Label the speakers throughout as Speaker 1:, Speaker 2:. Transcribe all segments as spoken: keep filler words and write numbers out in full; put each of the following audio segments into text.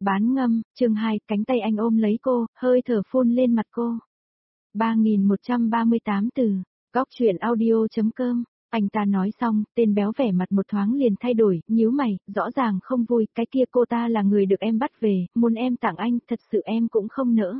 Speaker 1: Bán ngâm, chương hai, cánh tay anh ôm lấy cô, hơi thở phun lên mặt cô. ba nghìn một trăm ba mươi tám từ, góc truyện audio.com, anh ta nói xong, tên béo vẻ mặt một thoáng liền thay đổi, nhíu mày, rõ ràng không vui, cái kia cô ta là người được em bắt về, muốn em tặng anh, thật sự em cũng không nỡ.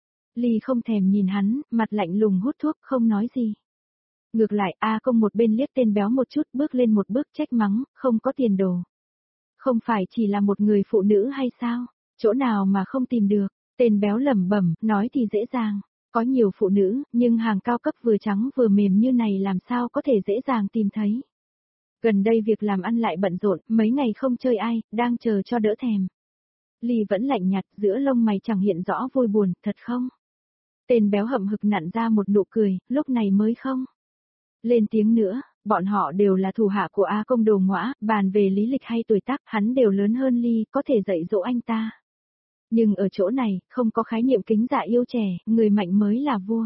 Speaker 1: Ly không thèm nhìn hắn, mặt lạnh lùng hút thuốc, không nói gì. Ngược lại, A Công một bên liếc tên béo một chút, bước lên một bước trách mắng, không có tiền đồ. Không phải chỉ là một người phụ nữ hay sao? Chỗ nào mà không tìm được? Tên béo lẩm bẩm, nói thì dễ dàng. Có nhiều phụ nữ, nhưng hàng cao cấp vừa trắng vừa mềm như này làm sao có thể dễ dàng tìm thấy. Gần đây việc làm ăn lại bận rộn, mấy ngày không chơi ai, đang chờ cho đỡ thèm. Ly vẫn lạnh nhạt, giữa lông mày chẳng hiện rõ vui buồn, thật không? Tên béo hậm hực nặn ra một nụ cười, lúc này mới không. Lên tiếng nữa, bọn họ đều là thủ hạ của A Công đồ ngõa, bàn về lý lịch hay tuổi tác, hắn đều lớn hơn Ly, có thể dạy dỗ anh ta. Nhưng ở chỗ này, không có khái niệm kính dạ yêu trẻ, người mạnh mới là vua.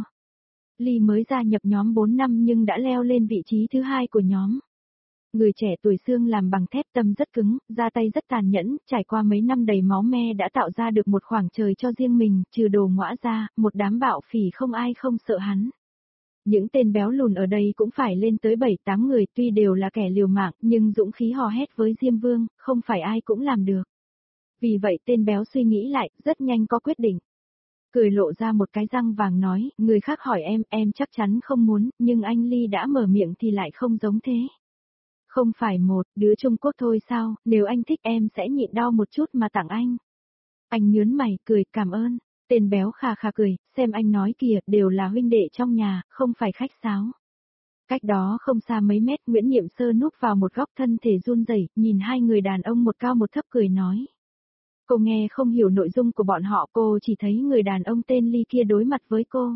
Speaker 1: Ly mới gia nhập nhóm bốn năm nhưng đã leo lên vị trí thứ hai của nhóm. Người trẻ tuổi xương làm bằng thép, tâm rất cứng, ra tay rất tàn nhẫn, trải qua mấy năm đầy máu me đã tạo ra được một khoảng trời cho riêng mình, trừ đồ ngõa ra, một đám bạo phỉ không ai không sợ hắn. Những tên béo lùn ở đây cũng phải lên tới bảy tám người, tuy đều là kẻ liều mạng, nhưng dũng khí hò hét với Diêm Vương, không phải ai cũng làm được. Vì vậy tên béo suy nghĩ lại, rất nhanh có quyết định. Cười lộ ra một cái răng vàng nói, người khác hỏi em, em chắc chắn không muốn, nhưng anh Ly đã mở miệng thì lại không giống thế. Không phải một đứa Trung Quốc thôi sao, nếu anh thích em sẽ nhịn đau một chút mà tặng anh. Anh nhớn mày, cười, cảm ơn. Tên béo khà khà cười, xem anh nói kìa, đều là huynh đệ trong nhà, không phải khách sáo. Cách đó không xa mấy mét, Nguyễn Nhiệm Sơ núp vào một góc, thân thể run rẩy, nhìn hai người đàn ông một cao một thấp cười nói. Cô nghe không hiểu nội dung của bọn họ, cô chỉ thấy người đàn ông tên Ly kia đối mặt với cô.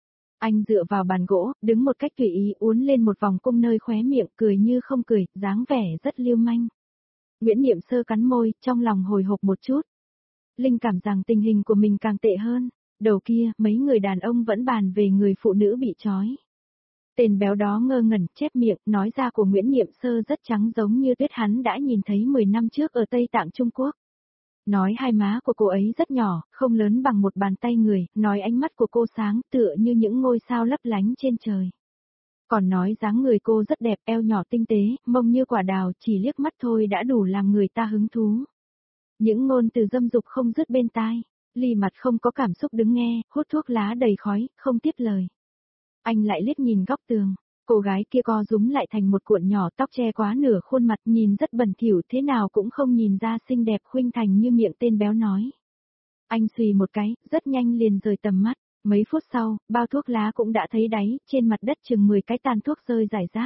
Speaker 1: Anh dựa vào bàn gỗ, đứng một cách tùy ý, uốn lên một vòng cung nơi khóe miệng, cười như không cười, dáng vẻ rất lưu manh. Nguyễn Nhiệm Sơ cắn môi, trong lòng hồi hộp một chút. Linh cảm rằng tình hình của mình càng tệ hơn, đầu kia, mấy người đàn ông vẫn bàn về người phụ nữ bị trói. Tên béo đó ngơ ngẩn, chép miệng, nói ra của Nguyễn Nhiệm Sơ rất trắng giống như tuyết hắn đã nhìn thấy mười năm trước ở Tây Tạng Trung Quốc. Nói hai má của cô ấy rất nhỏ, không lớn bằng một bàn tay người, nói ánh mắt của cô sáng tựa như những ngôi sao lấp lánh trên trời. Còn nói dáng người cô rất đẹp, eo nhỏ tinh tế, mông như quả đào, chỉ liếc mắt thôi đã đủ làm người ta hứng thú. Những ngôn từ dâm dục không dứt bên tai, Ly mặt không có cảm xúc đứng nghe, hút thuốc lá đầy khói, không tiếp lời. Anh lại liếc nhìn góc tường, cô gái kia co rúm lại thành một cuộn nhỏ, tóc che quá nửa khuôn mặt, nhìn rất bẩn thỉu, thế nào cũng không nhìn ra xinh đẹp khuynh thành như miệng tên béo nói. Anh xùy một cái, rất nhanh liền rời tầm mắt, mấy phút sau, bao thuốc lá cũng đã thấy đáy, trên mặt đất chừng mười cái tàn thuốc rơi rải rác.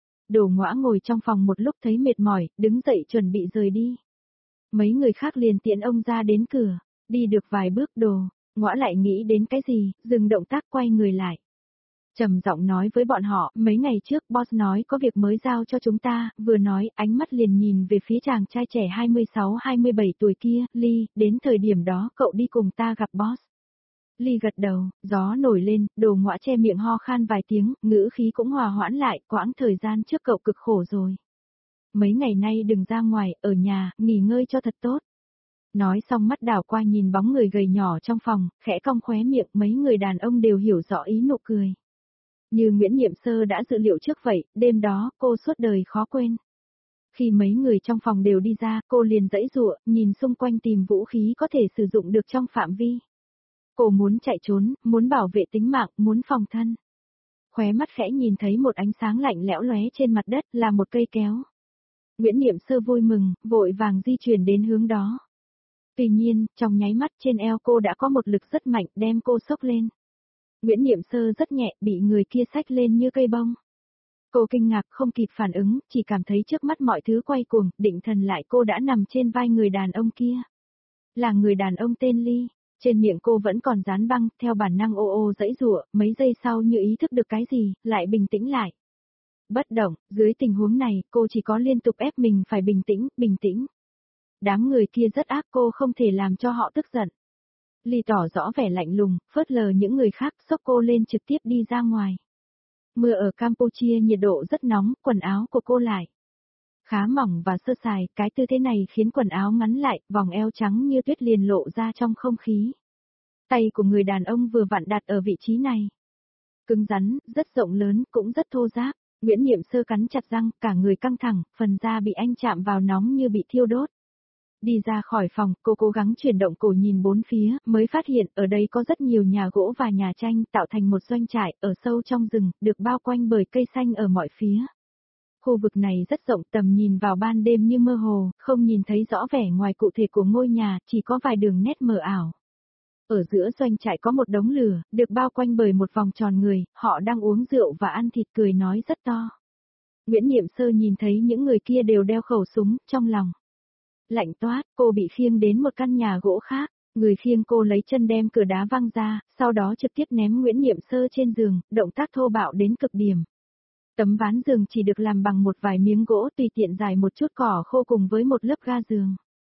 Speaker 1: Đồ ngõa ngồi trong phòng một lúc thấy mệt mỏi, đứng dậy chuẩn bị rời đi. Mấy người khác liền tiễn ông ra đến cửa, đi được vài bước đồ, ngõa lại nghĩ đến cái gì, dừng động tác quay người lại. Trầm giọng nói với bọn họ, mấy ngày trước boss nói có việc mới giao cho chúng ta, vừa nói ánh mắt liền nhìn về phía chàng trai trẻ hai mươi sáu hai mươi bảy tuổi kia, Ly, đến thời điểm đó cậu đi cùng ta gặp boss. Ly gật đầu, gió nổi lên, đồ ngõa che miệng ho khan vài tiếng, ngữ khí cũng hòa hoãn lại, quãng thời gian trước cậu cực khổ rồi. Mấy ngày nay đừng ra ngoài, ở nhà, nghỉ ngơi cho thật tốt. Nói xong mắt đảo qua nhìn bóng người gầy nhỏ trong phòng, khẽ cong khóe miệng, mấy người đàn ông đều hiểu rõ ý nụ cười. Như Nguyễn Nhiệm Sơ đã dự liệu trước vậy, đêm đó, cô suốt đời khó quên. Khi mấy người trong phòng đều đi ra, cô liền giãy giụa, nhìn xung quanh tìm vũ khí có thể sử dụng được trong phạm vi. Cô muốn chạy trốn, muốn bảo vệ tính mạng, muốn phòng thân. Khóe mắt khẽ nhìn thấy một ánh sáng lạnh lẽo lóe trên mặt đất, là một cây kéo. Nguyễn Nhiệm Sơ vui mừng, vội vàng di chuyển đến hướng đó. Tuy nhiên, trong nháy mắt trên eo cô đã có một lực rất mạnh đem cô xốc lên. Nguyễn Nhiệm Sơ rất nhẹ, bị người kia xách lên như cây bông. Cô kinh ngạc không kịp phản ứng, chỉ cảm thấy trước mắt mọi thứ quay cuồng, định thần lại cô đã nằm trên vai người đàn ông kia. Là người đàn ông tên Ly, trên miệng cô vẫn còn dán băng, theo bản năng ô ô giãy giụa, mấy giây sau như ý thức được cái gì, lại bình tĩnh lại. Bất động, dưới tình huống này, cô chỉ có liên tục ép mình phải bình tĩnh, bình tĩnh. Đám người kia rất ác, cô không thể làm cho họ tức giận. Ly tỏ rõ vẻ lạnh lùng, phớt lờ những người khác, xốc cô lên trực tiếp đi ra ngoài. Mưa ở Campuchia nhiệt độ rất nóng, quần áo của cô lại Khá mỏng và sơ sài, cái tư thế này khiến quần áo ngắn lại, vòng eo trắng như tuyết liền lộ ra trong không khí. Tay của người đàn ông vừa vặn đặt ở vị trí này. Cứng rắn, rất rộng lớn, cũng rất thô ráp. Nguyễn Niệm Sơ cắn chặt răng, cả người căng thẳng, phần da bị anh chạm vào nóng như bị thiêu đốt. Đi ra khỏi phòng, cô cố gắng chuyển động cổ nhìn bốn phía, mới phát hiện ở đây có rất nhiều nhà gỗ và nhà tranh tạo thành một doanh trại ở sâu trong rừng, được bao quanh bởi cây xanh ở mọi phía. Khu vực này rất rộng, tầm nhìn vào ban đêm như mơ hồ, không nhìn thấy rõ vẻ ngoài cụ thể của ngôi nhà, chỉ có vài đường nét mờ ảo. Ở giữa doanh trại có một đống lửa, được bao quanh bởi một vòng tròn người, họ đang uống rượu và ăn thịt, cười nói rất to. Nguyễn Niệm Sơ nhìn thấy những người kia đều đeo khẩu súng, trong lòng lạnh toát, cô bị khiêng đến một căn nhà gỗ khác, người khiêng cô lấy chân đem cửa đá văng ra, sau đó trực tiếp ném Nguyễn Niệm Sơ trên giường, động tác thô bạo đến cực điểm. Tấm ván giường chỉ được làm bằng một vài miếng gỗ tùy tiện rải một chút cỏ khô cùng với một lớp ga giường.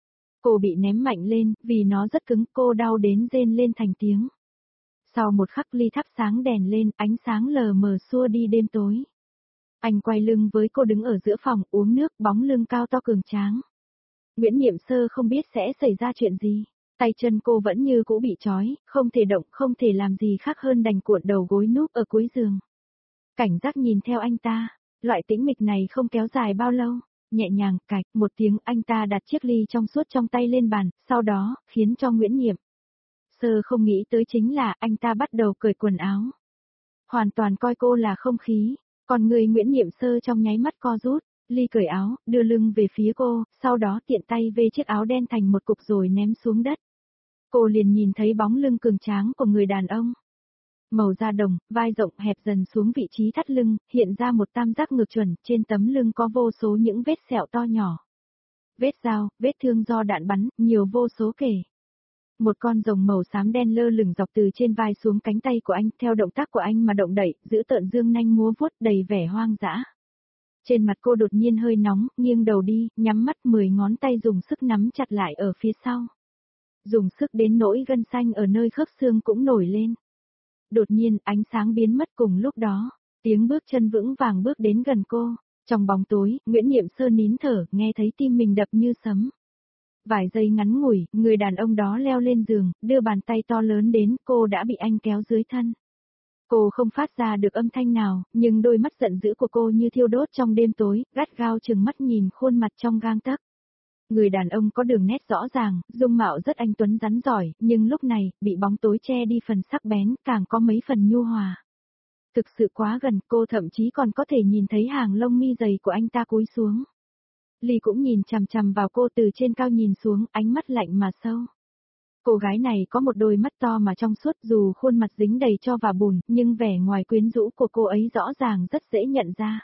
Speaker 1: Cô bị ném mạnh lên, vì nó rất cứng, cô đau đến rên lên thành tiếng. Sau một khắc ly thắp sáng đèn lên, ánh sáng lờ mờ xua đi đêm tối. Anh quay lưng với cô đứng ở giữa phòng, uống nước, bóng lưng cao to cường tráng. Nguyễn Niệm Sơ không biết sẽ xảy ra chuyện gì. Tay chân cô vẫn như cũ bị trói, không thể động, không thể làm gì khác hơn đành cuộn đầu gối núp ở cuối giường. Cảnh giác nhìn theo anh ta, loại tĩnh mịch này không kéo dài bao lâu. Nhẹ nhàng, cạch, một tiếng anh ta đặt chiếc ly trong suốt trong tay lên bàn, sau đó, khiến cho Nguyễn Niệm Sơ không nghĩ tới chính là anh ta bắt đầu cởi quần áo. Hoàn toàn coi cô là không khí, còn người Nguyễn Niệm Sơ trong nháy mắt co rút, ly cởi áo, đưa lưng về phía cô, sau đó tiện tay vê chiếc áo đen thành một cục rồi ném xuống đất. Cô liền nhìn thấy bóng lưng cường tráng của người đàn ông. Màu da đồng, vai rộng hẹp dần xuống vị trí thắt lưng, hiện ra một tam giác ngược chuẩn, trên tấm lưng có vô số những vết sẹo to nhỏ. Vết dao, vết thương do đạn bắn, nhiều vô số kể. Một con rồng màu xám đen lơ lửng dọc từ trên vai xuống cánh tay của anh, theo động tác của anh mà động đậy, giữ tợn dương nanh múa vuốt đầy vẻ hoang dã. Trên mặt cô đột nhiên hơi nóng, nghiêng đầu đi, nhắm mắt mười ngón tay dùng sức nắm chặt lại ở phía sau. Dùng sức đến nỗi gân xanh ở nơi khớp xương cũng nổi lên. Đột nhiên, ánh sáng biến mất cùng lúc đó, tiếng bước chân vững vàng bước đến gần cô. Trong bóng tối, Nguyễn Niệm Sơ nín thở, nghe thấy tim mình đập như sấm. Vài giây ngắn ngủi, người đàn ông đó leo lên giường, đưa bàn tay to lớn đến, cô đã bị anh kéo dưới thân. Cô không phát ra được âm thanh nào, nhưng đôi mắt giận dữ của cô như thiêu đốt trong đêm tối, gắt gao trừng mắt nhìn khuôn mặt trong gang tấc. Người đàn ông có đường nét rõ ràng, dung mạo rất anh tuấn rắn giỏi, nhưng lúc này, bị bóng tối che đi phần sắc bén, càng có mấy phần nhu hòa. Thực sự quá gần, cô thậm chí còn có thể nhìn thấy hàng lông mi dày của anh ta cúi xuống. Ly cũng nhìn chằm chằm vào cô từ trên cao nhìn xuống, ánh mắt lạnh mà sâu. Cô gái này có một đôi mắt to mà trong suốt, dù khuôn mặt dính đầy tro và bùn, nhưng vẻ ngoài quyến rũ của cô ấy rõ ràng rất dễ nhận ra.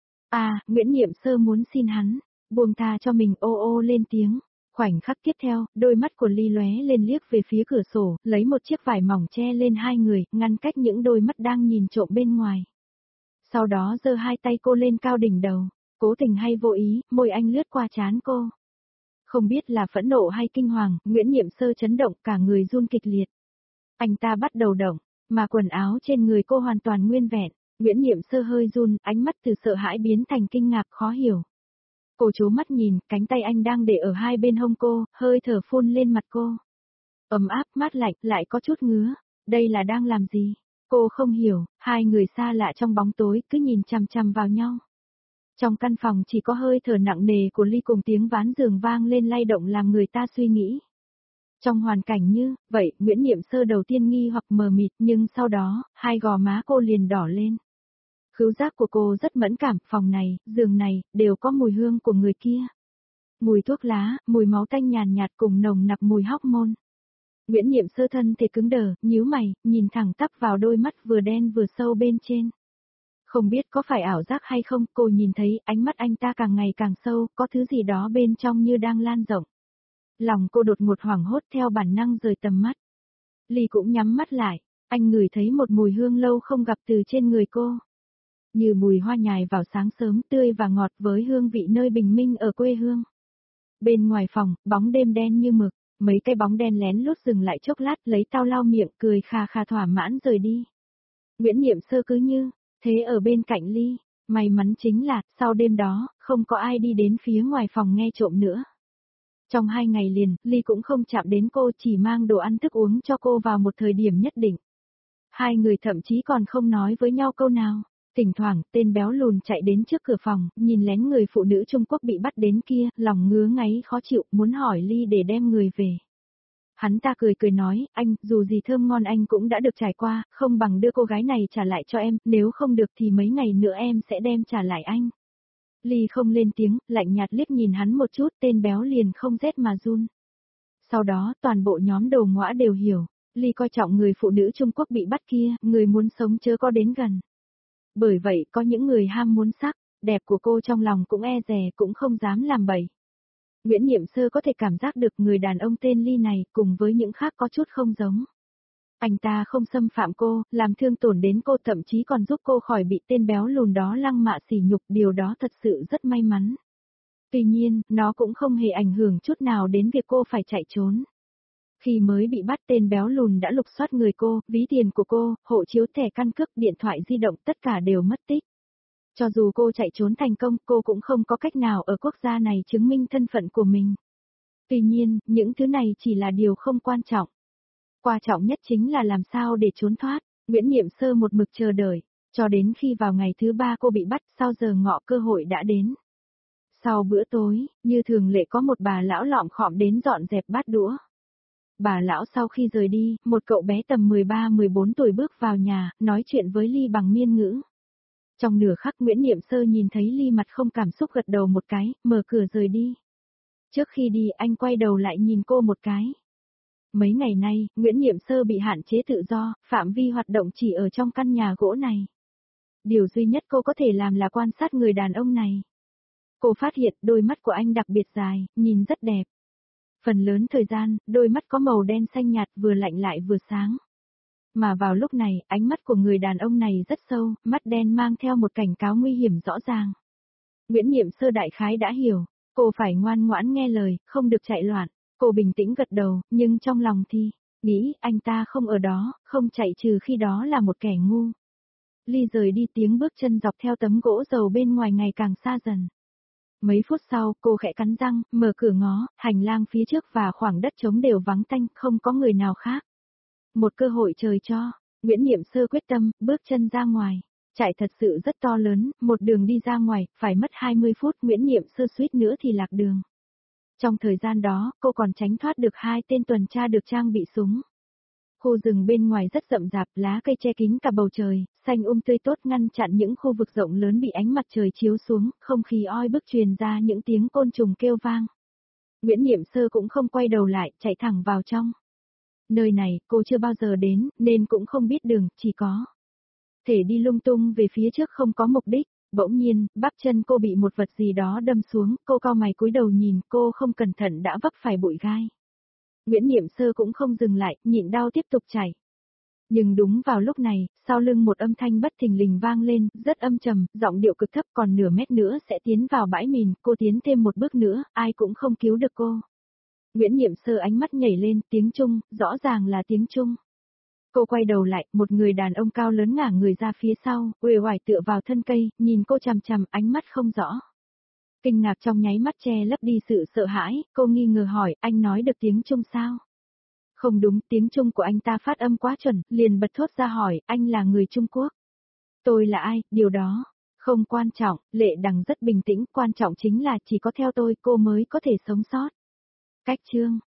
Speaker 1: À, Nguyễn Niệm Sơ muốn xin hắn buông tha cho mình, ô ô lên tiếng. Khoảnh khắc tiếp theo, đôi mắt của Ly lóe lên liếc về phía cửa sổ, lấy một chiếc vải mỏng che lên hai người, ngăn cách những đôi mắt đang nhìn trộm bên ngoài. Sau đó giơ hai tay cô lên cao đỉnh đầu, cố tình hay vô ý, môi anh lướt qua trán cô. Không biết là phẫn nộ hay kinh hoàng, Nguyễn Niệm Sơ chấn động, cả người run kịch liệt. Anh ta bắt đầu động, mà quần áo trên người cô hoàn toàn nguyên vẹn. Nguyễn Niệm Sơ hơi run, ánh mắt từ sợ hãi biến thành kinh ngạc khó hiểu. Cô trố mắt nhìn, cánh tay anh đang để ở hai bên hông cô, hơi thở phun lên mặt cô. Ấm áp, mát lạnh, lại có chút ngứa. Đây là đang làm gì? Cô không hiểu, hai người xa lạ trong bóng tối cứ nhìn chằm chằm vào nhau. Trong căn phòng chỉ có hơi thở nặng nề của Ly cùng tiếng ván giường vang lên lay động làm người ta suy nghĩ. Trong hoàn cảnh như vậy, Nguyễn Niệm Sơ đầu tiên nghi hoặc mờ mịt, nhưng sau đó, hai gò má cô liền đỏ lên. Khứu giác của cô rất mẫn cảm, phòng này, giường này, đều có mùi hương của người kia. Mùi thuốc lá, mùi máu tanh nhàn nhạt cùng nồng nặc mùi hormone. Nguyễn Niệm Sơ thân thể cứng đờ, nhíu mày, nhìn thẳng tắp vào đôi mắt vừa đen vừa sâu bên trên. Không biết có phải ảo giác hay không, cô nhìn thấy ánh mắt anh ta càng ngày càng sâu, có thứ gì đó bên trong như đang lan rộng. Lòng cô đột ngột hoảng hốt theo bản năng rời tầm mắt. Ly cũng nhắm mắt lại, anh ngửi thấy một mùi hương lâu không gặp từ trên người cô. Như mùi hoa nhài vào sáng sớm tươi và ngọt với hương vị nơi bình minh ở quê hương. Bên ngoài phòng, bóng đêm đen như mực, mấy cái bóng đen lén lút dừng lại chốc lát lấy tao lau miệng cười kha kha thỏa mãn rời đi. Nguyễn Niệm Sơ cứ như thế ở bên cạnh Ly, May mắn chính là, sau đêm đó, không có ai đi đến phía ngoài phòng nghe trộm nữa. Trong hai ngày liền, Ly cũng không chạm đến cô, chỉ mang đồ ăn thức uống cho cô vào một thời điểm nhất định. Hai người thậm chí còn không nói với nhau câu nào. Thỉnh thoảng, tên béo lùn chạy đến trước cửa phòng, nhìn lén người phụ nữ Trung Quốc bị bắt đến kia, lòng ngứa ngáy khó chịu, muốn hỏi Ly để đem người về. Hắn ta cười cười nói, anh, dù gì thơm ngon anh cũng đã được trải qua, không bằng đưa cô gái này trả lại cho em, nếu không được thì mấy ngày nữa em sẽ đem trả lại anh. Ly không lên tiếng, lạnh nhạt liếc nhìn hắn một chút, tên béo liền không rét mà run. Sau đó, toàn bộ nhóm đầu ngõa đều hiểu, Ly coi trọng người phụ nữ Trung Quốc bị bắt kia, người muốn sống chớ có đến gần. Bởi vậy, có những người ham muốn sắc, đẹp của cô trong lòng cũng e dè cũng không dám làm bậy. Nguyễn Niệm Sơ có thể cảm giác được người đàn ông tên Ly này cùng với những khác có chút không giống. Anh ta không xâm phạm cô, làm thương tổn đến cô, thậm chí còn giúp cô khỏi bị tên béo lùn đó lăng mạ sỉ nhục, điều đó thật sự rất may mắn. Tuy nhiên, nó cũng không hề ảnh hưởng chút nào đến việc cô phải chạy trốn. Khi mới bị bắt, tên béo lùn đã lục soát người cô, ví tiền của cô, hộ chiếu, thẻ căn cước, điện thoại di động, tất cả đều mất tích. Cho dù cô chạy trốn thành công, cô cũng không có cách nào ở quốc gia này chứng minh thân phận của mình. Tuy nhiên, những thứ này chỉ là điều không quan trọng. Quan trọng nhất chính là làm sao để trốn thoát. Nguyễn Niệm Sơ một mực chờ đợi, cho đến khi vào ngày thứ ba cô bị bắt, sau giờ ngọ cơ hội đã đến. Sau bữa tối, như thường lệ có một bà lão lọm khọm đến dọn dẹp bát đũa. Bà lão sau khi rời đi, một cậu bé tầm mười ba mười bốn tuổi bước vào nhà, nói chuyện với Ly bằng miên ngữ. Trong nửa khắc Nguyễn Niệm Sơ nhìn thấy Ly mặt không cảm xúc gật đầu một cái, mở cửa rời đi. Trước khi đi anh quay đầu lại nhìn cô một cái. Mấy ngày nay, Nguyễn Niệm Sơ bị hạn chế tự do, phạm vi hoạt động chỉ ở trong căn nhà gỗ này. Điều duy nhất cô có thể làm là quan sát người đàn ông này. Cô phát hiện đôi mắt của anh đặc biệt dài, nhìn rất đẹp. Phần lớn thời gian, đôi mắt có màu đen xanh nhạt, vừa lạnh lại vừa sáng. Mà vào lúc này, ánh mắt của người đàn ông này rất sâu, mắt đen mang theo một cảnh cáo nguy hiểm rõ ràng. Nguyễn Niệm Sơ đại khái đã hiểu, cô phải ngoan ngoãn nghe lời, không được chạy loạn. Cô bình tĩnh gật đầu, nhưng trong lòng thì, nghĩ anh ta không ở đó, không chạy trừ khi đó là một kẻ ngu. Ly rời đi, tiếng bước chân dọc theo tấm gỗ dầu bên ngoài ngày càng xa dần. Mấy phút sau, cô khẽ cắn răng, mở cửa ngó, hành lang phía trước và khoảng đất trống đều vắng tanh, không có người nào khác. Một cơ hội trời cho, Nguyễn Niệm Sơ quyết tâm, bước chân ra ngoài. Chạy thật sự rất to lớn, một đường đi ra ngoài, phải mất hai mươi phút, Nguyễn Niệm Sơ suýt nữa thì lạc đường. Trong thời gian đó, cô còn tránh thoát được hai tên tuần tra được trang bị súng. Khu rừng bên ngoài rất rậm rạp, lá cây che kín cả bầu trời, xanh um tươi tốt ngăn chặn những khu vực rộng lớn bị ánh mặt trời chiếu xuống, không khí oi bức truyền ra những tiếng côn trùng kêu vang. Nguyễn Niệm Sơ cũng không quay đầu lại, chạy thẳng vào trong. Nơi này, cô chưa bao giờ đến, nên cũng không biết đường, chỉ có thể đi lung tung về phía trước không có mục đích. Bỗng nhiên, bắp chân cô bị một vật gì đó đâm xuống, cô cau mày cúi đầu nhìn, cô không cẩn thận đã vấp phải bụi gai. Nguyễn Niệm Sơ cũng không dừng lại, nhịn đau tiếp tục chạy. Nhưng đúng vào lúc này, sau lưng một âm thanh bất thình lình vang lên, rất âm trầm, giọng điệu cực thấp, còn nửa mét nữa sẽ tiến vào bãi mìn, cô tiến thêm một bước nữa, ai cũng không cứu được cô. Nguyễn Niệm Sơ ánh mắt nhảy lên, tiếng Trung, rõ ràng là tiếng Trung. Cô quay đầu lại, một người đàn ông cao lớn ngả người ra phía sau, uể oải tựa vào thân cây, nhìn cô chằm chằm, ánh mắt không rõ. Kinh ngạc trong nháy mắt che lấp đi sự sợ hãi, cô nghi ngờ hỏi, anh nói được tiếng Trung sao? Không đúng, tiếng Trung của anh ta phát âm quá chuẩn, liền bật thốt ra hỏi, anh là người Trung Quốc. Tôi là ai, điều đó, không quan trọng, Lệ Đằng rất bình tĩnh, quan trọng chính là chỉ có theo tôi cô mới có thể sống sót. Cách chương